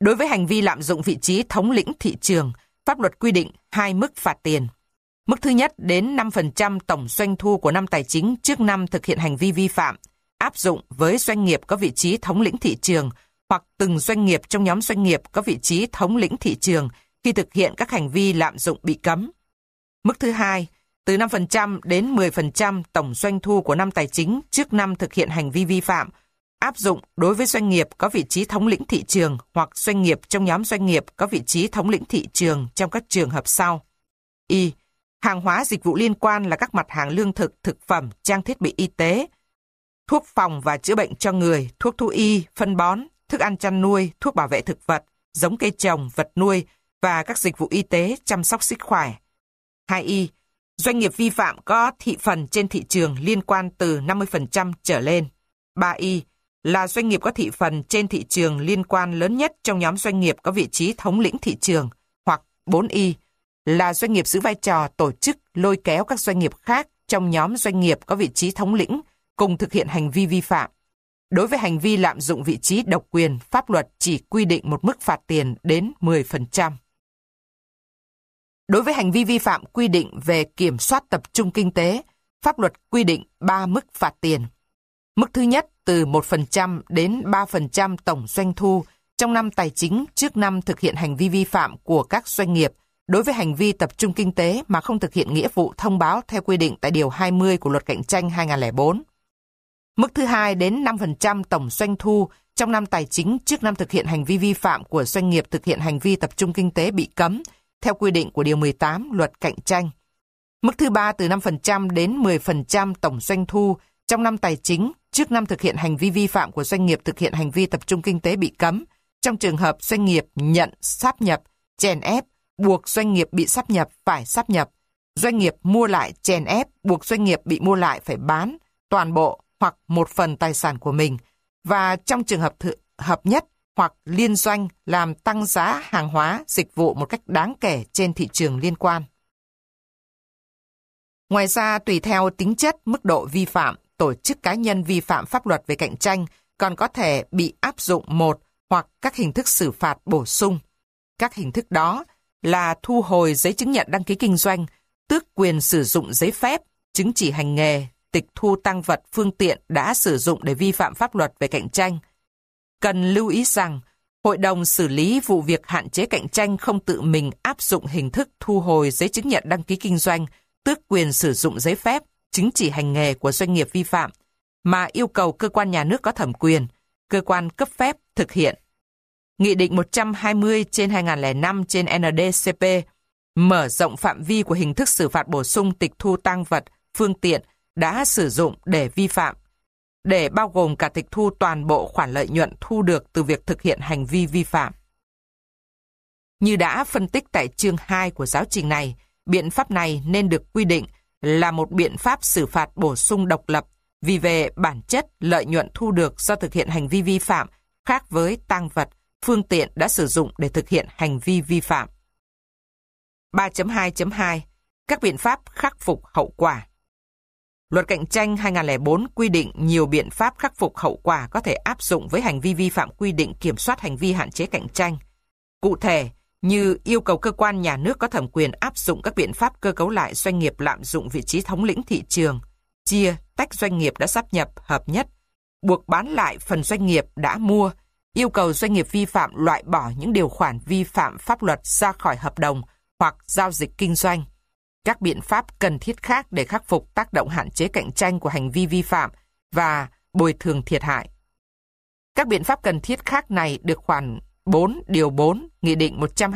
Đối với hành vi lạm dụng vị trí thống lĩnh thị trường, pháp luật quy định 2 mức phạt tiền. Mức thứ nhất đến 5% tổng doanh thu của năm tài chính trước năm thực hiện hành vi vi phạm, áp dụng với doanh nghiệp có vị trí thống lĩnh thị trường hoặc từng doanh nghiệp trong nhóm doanh nghiệp có vị trí thống lĩnh thị trường khi thực hiện các hành vi lạm dụng bị cấm. Mức thứ hai, từ 5% đến 10% tổng doanh thu của năm tài chính trước năm thực hiện hành vi vi phạm, áp dụng đối với doanh nghiệp có vị trí thống lĩnh thị trường hoặc doanh nghiệp trong nhóm doanh nghiệp có vị trí thống lĩnh thị trường trong các trường hợp sau. Y. Hàng hóa dịch vụ liên quan là các mặt hàng lương thực, thực phẩm, trang thiết bị y tế, thuốc phòng và chữa bệnh cho người, thuốc thú y, phân bón, thức ăn chăn nuôi, thuốc bảo vệ thực vật, giống cây trồng, vật nuôi và các dịch vụ y tế chăm sóc sức khỏe. 2y. Doanh nghiệp vi phạm có thị phần trên thị trường liên quan từ 50% trở lên. 3y. Là doanh nghiệp có thị phần trên thị trường liên quan lớn nhất trong nhóm doanh nghiệp có vị trí thống lĩnh thị trường. Hoặc 4y. Là doanh nghiệp giữ vai trò tổ chức lôi kéo các doanh nghiệp khác trong nhóm doanh nghiệp có vị trí thống lĩnh cùng thực hiện hành vi vi phạm. Đối với hành vi lạm dụng vị trí độc quyền, pháp luật chỉ quy định một mức phạt tiền đến 10%. Đối với hành vi vi phạm quy định về kiểm soát tập trung kinh tế, pháp luật quy định 3 mức phạt tiền. Mức thứ nhất từ 1% đến 3% tổng doanh thu trong năm tài chính trước năm thực hiện hành vi vi phạm của các doanh nghiệp đối với hành vi tập trung kinh tế mà không thực hiện nghĩa vụ thông báo theo quy định tại Điều 20 của Luật Cạnh tranh 2004. Mức thứ hai đến 5% tổng doanh thu trong năm tài chính trước năm thực hiện hành vi vi phạm của doanh nghiệp thực hiện hành vi tập trung kinh tế bị cấm theo quy định của Điều 18 Luật Cạnh tranh. Mức thứ ba từ 5% đến 10% tổng doanh thu trong năm tài chính trước năm thực hiện hành vi vi phạm của doanh nghiệp thực hiện hành vi tập trung kinh tế bị cấm trong trường hợp doanh nghiệp nhận sáp nhập, chèn ép, buộc doanh nghiệp bị sáp nhập phải sáp nhập, doanh nghiệp mua lại chèn ép, buộc doanh nghiệp bị mua lại phải bán toàn bộ hoặc một phần tài sản của mình, và trong trường hợp hợp nhất hoặc liên doanh làm tăng giá hàng hóa, dịch vụ một cách đáng kể trên thị trường liên quan. Ngoài ra, tùy theo tính chất, mức độ vi phạm, tổ chức cá nhân vi phạm pháp luật về cạnh tranh còn có thể bị áp dụng một hoặc các hình thức xử phạt bổ sung. Các hình thức đó là thu hồi giấy chứng nhận đăng ký kinh doanh, tước quyền sử dụng giấy phép, chứng chỉ hành nghề, tịch thu tang vật phương tiện đã sử dụng để vi phạm pháp luật về cạnh tranh. Cần lưu ý rằng, Hội đồng xử lý vụ việc hạn chế cạnh tranh không tự mình áp dụng hình thức thu hồi giấy chứng nhận đăng ký kinh doanh, tước quyền sử dụng giấy phép, chứng chỉ hành nghề của doanh nghiệp vi phạm, mà yêu cầu cơ quan nhà nước có thẩm quyền, cơ quan cấp phép thực hiện. Nghị định 120/2005/ND-CP mở rộng phạm vi của hình thức xử phạt bổ sung tịch thu tang vật, phương tiện đã sử dụng để vi phạm, để bao gồm cả tịch thu toàn bộ khoản lợi nhuận thu được từ việc thực hiện hành vi vi phạm. Như đã phân tích tại chương 2 của giáo trình này, biện pháp này nên được quy định là một biện pháp xử phạt bổ sung độc lập vì về bản chất lợi nhuận thu được do thực hiện hành vi vi phạm khác với tang vật, phương tiện đã sử dụng để thực hiện hành vi vi phạm. 3.2.2 Các biện pháp khắc phục hậu quả. Luật Cạnh tranh 2004 quy định nhiều biện pháp khắc phục hậu quả có thể áp dụng với hành vi vi phạm quy định kiểm soát hành vi hạn chế cạnh tranh. Cụ thể, như yêu cầu cơ quan nhà nước có thẩm quyền áp dụng các biện pháp cơ cấu lại doanh nghiệp lạm dụng vị trí thống lĩnh thị trường, chia, tách doanh nghiệp đã sáp nhập, hợp nhất, buộc bán lại phần doanh nghiệp đã mua, yêu cầu doanh nghiệp vi phạm loại bỏ những điều khoản vi phạm pháp luật ra khỏi hợp đồng hoặc giao dịch kinh doanh. Các biện pháp cần thiết khác để khắc phục tác động hạn chế cạnh tranh của hành vi vi phạm và bồi thường thiệt hại. Các biện pháp cần thiết khác này được khoản 4 điều 4 Nghị định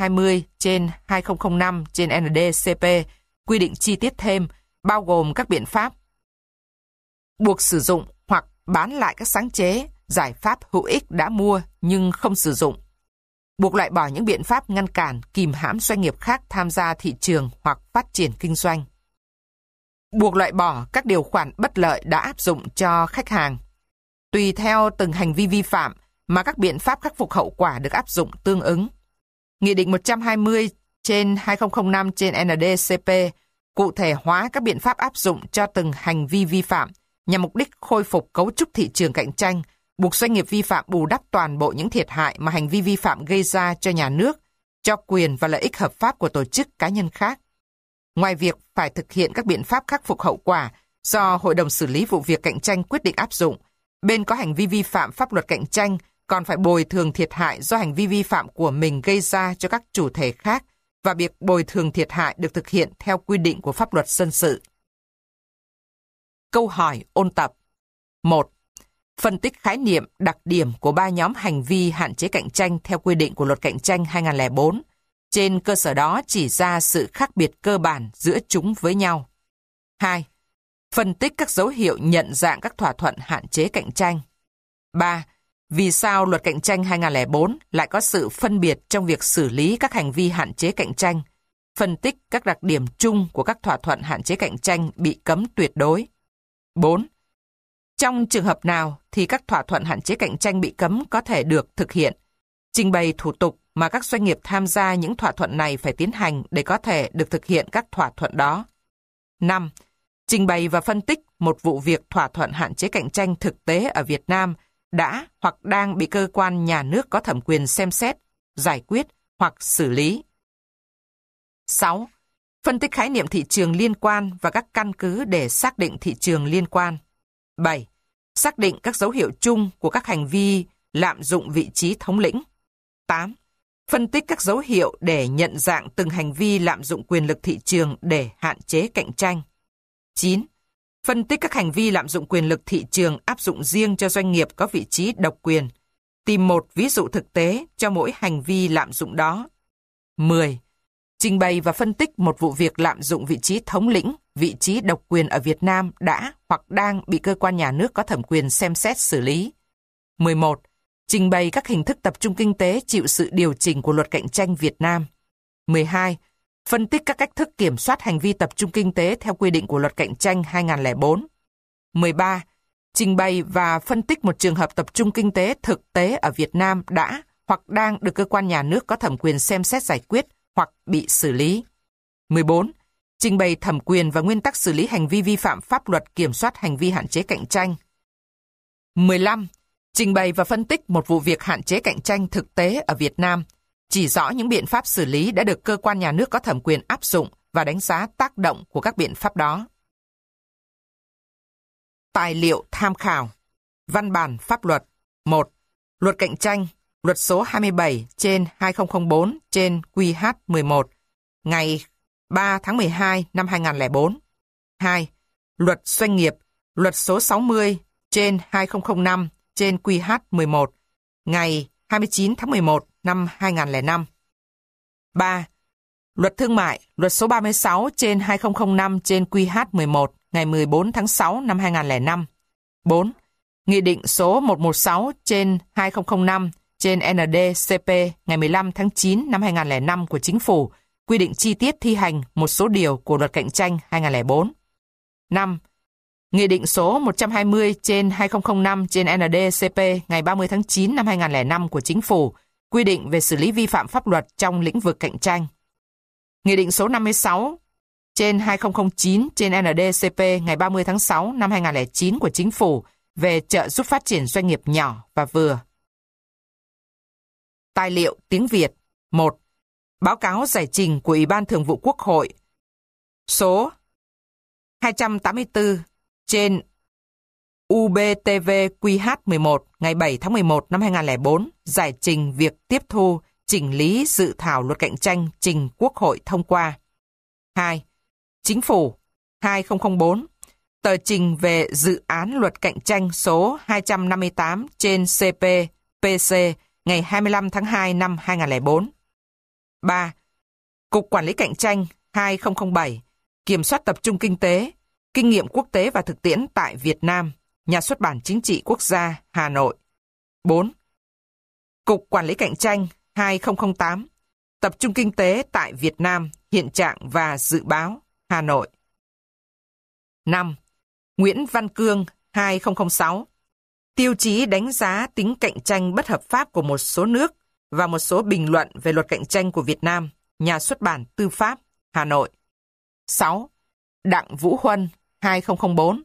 120/2005/ND-CP quy định chi tiết thêm, bao gồm các biện pháp buộc sử dụng hoặc bán lại các sáng chế, giải pháp hữu ích đã mua nhưng không sử dụng, buộc loại bỏ những biện pháp ngăn cản, kìm hãm doanh nghiệp khác tham gia thị trường hoặc phát triển kinh doanh, buộc loại bỏ các điều khoản bất lợi đã áp dụng cho khách hàng. Tùy theo từng hành vi vi phạm mà các biện pháp khắc phục hậu quả được áp dụng tương ứng. Nghị định 120/2005/ND-CP cụ thể hóa các biện pháp áp dụng cho từng hành vi vi phạm nhằm mục đích khôi phục cấu trúc thị trường cạnh tranh, buộc doanh nghiệp vi phạm bù đắp toàn bộ những thiệt hại mà hành vi vi phạm gây ra cho nhà nước, cho quyền và lợi ích hợp pháp của tổ chức cá nhân khác. Ngoài việc phải thực hiện các biện pháp khắc phục hậu quả do Hội đồng xử lý vụ việc cạnh tranh quyết định áp dụng, bên có hành vi vi phạm pháp luật cạnh tranh còn phải bồi thường thiệt hại do hành vi vi phạm của mình gây ra cho các chủ thể khác, và việc bồi thường thiệt hại được thực hiện theo quy định của pháp luật dân sự. Câu hỏi ôn tập. 1. Phân tích khái niệm, đặc điểm của 3 nhóm hành vi hạn chế cạnh tranh theo quy định của Luật Cạnh tranh 2004. Trên cơ sở đó chỉ ra sự khác biệt cơ bản giữa chúng với nhau. 2. Phân tích các dấu hiệu nhận dạng các thỏa thuận hạn chế cạnh tranh. 3. Vì sao Luật Cạnh tranh 2004 lại có sự phân biệt trong việc xử lý các hành vi hạn chế cạnh tranh? Phân tích các đặc điểm chung của các thỏa thuận hạn chế cạnh tranh bị cấm tuyệt đối. 4. Trong trường hợp nào thì các thỏa thuận hạn chế cạnh tranh bị cấm có thể được thực hiện? Trình bày thủ tục mà các doanh nghiệp tham gia những thỏa thuận này phải tiến hành để có thể được thực hiện các thỏa thuận đó. 5. Trình bày và phân tích một vụ việc thỏa thuận hạn chế cạnh tranh thực tế ở Việt Nam đã hoặc đang bị cơ quan nhà nước có thẩm quyền xem xét, giải quyết hoặc xử lý. 6. Phân tích khái niệm thị trường liên quan và các căn cứ để xác định thị trường liên quan. 7. Xác định các dấu hiệu chung của các hành vi lạm dụng vị trí thống lĩnh. 8. Phân tích các dấu hiệu để nhận dạng từng hành vi lạm dụng quyền lực thị trường để hạn chế cạnh tranh. 9. Phân tích các hành vi lạm dụng quyền lực thị trường áp dụng riêng cho doanh nghiệp có vị trí độc quyền. Tìm một ví dụ thực tế cho mỗi hành vi lạm dụng đó. 10. Trình bày và phân tích một vụ việc lạm dụng vị trí thống lĩnh, vị trí độc quyền ở Việt Nam đã hoặc đang bị cơ quan nhà nước có thẩm quyền xem xét xử lý. 11. Trình bày các hình thức tập trung kinh tế chịu sự điều chỉnh của Luật Cạnh tranh Việt Nam. 12. Phân tích các cách thức kiểm soát hành vi tập trung kinh tế theo quy định của Luật Cạnh tranh 2004. 13. Trình bày và phân tích một trường hợp tập trung kinh tế thực tế ở Việt Nam đã hoặc đang được cơ quan nhà nước có thẩm quyền xem xét giải quyết hoặc bị xử lý. 14. Trình bày thẩm quyền và nguyên tắc xử lý hành vi vi phạm pháp luật kiểm soát hành vi hạn chế cạnh tranh. 15. Trình bày và phân tích một vụ việc hạn chế cạnh tranh thực tế ở Việt Nam, chỉ rõ những biện pháp xử lý đã được cơ quan nhà nước có thẩm quyền áp dụng và đánh giá tác động của các biện pháp đó. Tài liệu tham khảo. Văn bản pháp luật. 1. Luật Cạnh tranh, Luật số 27/2004/QH11, ngày 3 tháng 12 năm 2004. 2. Luật Doanh nghiệp, Luật số 60/2005/QH11, ngày 29 tháng 11 năm 2005. 3. Luật Thương mại, Luật số 36/2005/QH11, ngày 14 tháng 6 năm 2005. 4. Nghị định số 116/2005/ND-CP ngày 15 tháng 9 năm 2005 của Chính phủ quy định chi tiết thi hành một số điều của Luật Cạnh tranh 2004. 5. Nghị định số 120/2005/ND-CP ngày 30 tháng 9 năm 2005 của Chính phủ quy định về xử lý vi phạm pháp luật trong lĩnh vực cạnh tranh. Nghị định số 56/2009/ND-CP ngày 30 tháng 6 năm 2009 của Chính phủ về trợ giúp phát triển doanh nghiệp nhỏ và vừa. Tài liệu tiếng Việt. 1. Báo cáo giải trình của Ủy ban Thường vụ Quốc hội số 284 trên UBTV-QH11 ngày 7 tháng 11 năm 2004 giải trình việc tiếp thu, chỉnh lý dự thảo Luật Cạnh tranh trình Quốc hội thông qua. 2. Chính phủ 2004 tờ trình về dự án Luật Cạnh tranh số 258 trên CP-PC ngày 25 tháng 2 năm 2004. 3. Cục Quản lý Cạnh tranh 2007 kiểm soát tập trung kinh tế, kinh nghiệm quốc tế và thực tiễn tại Việt Nam, Nhà xuất bản Chính trị Quốc gia, Hà Nội. 4. Cục Quản lý Cạnh tranh 2008 tập trung kinh tế tại Việt Nam, hiện trạng và dự báo, Hà Nội. 5. Nguyễn Văn Cương 2006 tiêu chí đánh giá tính cạnh tranh bất hợp pháp của một số nước và một số bình luận về Luật Cạnh tranh của Việt Nam, Nhà xuất bản Tư pháp, Hà Nội. 6. Đặng Vũ Huân 2004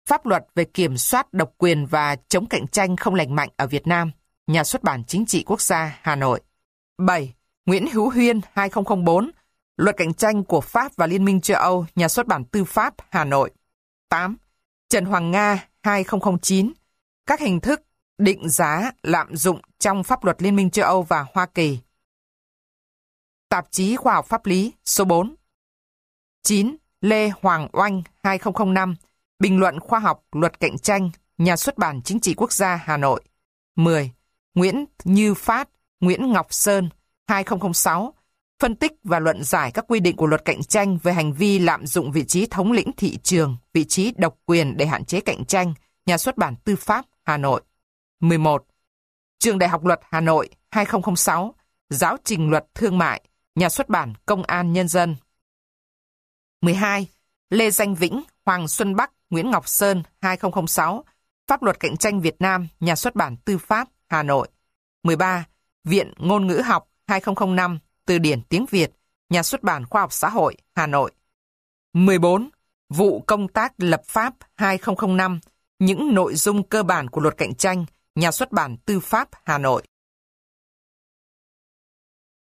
Pháp luật về kiểm soát độc quyền và chống cạnh tranh không lành mạnh ở Việt Nam, Nhà xuất bản Chính trị Quốc gia, Hà Nội. 7. Nguyễn Hữu Huyên, 2004, Luật cạnh tranh của Pháp và Liên minh châu Âu, Nhà xuất bản Tư pháp, Hà Nội. 8. Trần Hoàng Nga, 2009, Các hình thức định giá lạm dụng trong pháp luật Liên minh châu Âu và Hoa Kỳ. Tạp chí Khoa học Pháp lý, số 4. 9. Lê Hoàng Oanh, 2005, Bình luận khoa học Luật cạnh tranh, Nhà xuất bản Chính trị Quốc gia, Hà Nội. 10. Nguyễn Như Phát, Nguyễn Ngọc Sơn, 2006, Phân tích và luận giải các quy định của luật cạnh tranh về hành vi lạm dụng vị trí thống lĩnh thị trường, vị trí độc quyền để hạn chế cạnh tranh, Nhà xuất bản Tư pháp, Hà Nội. 11. Trường Đại học Luật Hà Nội, 2006, Giáo trình luật thương mại, Nhà xuất bản Công an Nhân dân. 12. Lê Danh Vĩnh, Hoàng Xuân Bắc, Nguyễn Ngọc Sơn, 2006, Pháp luật cạnh tranh Việt Nam, Nhà xuất bản Tư pháp, Hà Nội. 13. Viện Ngôn ngữ học, 2005, Từ điển tiếng Việt, Nhà xuất bản Khoa học Xã hội, Hà Nội. 14. Vụ công tác lập pháp, 2005, Những nội dung cơ bản của luật cạnh tranh, Nhà xuất bản Tư pháp, Hà Nội.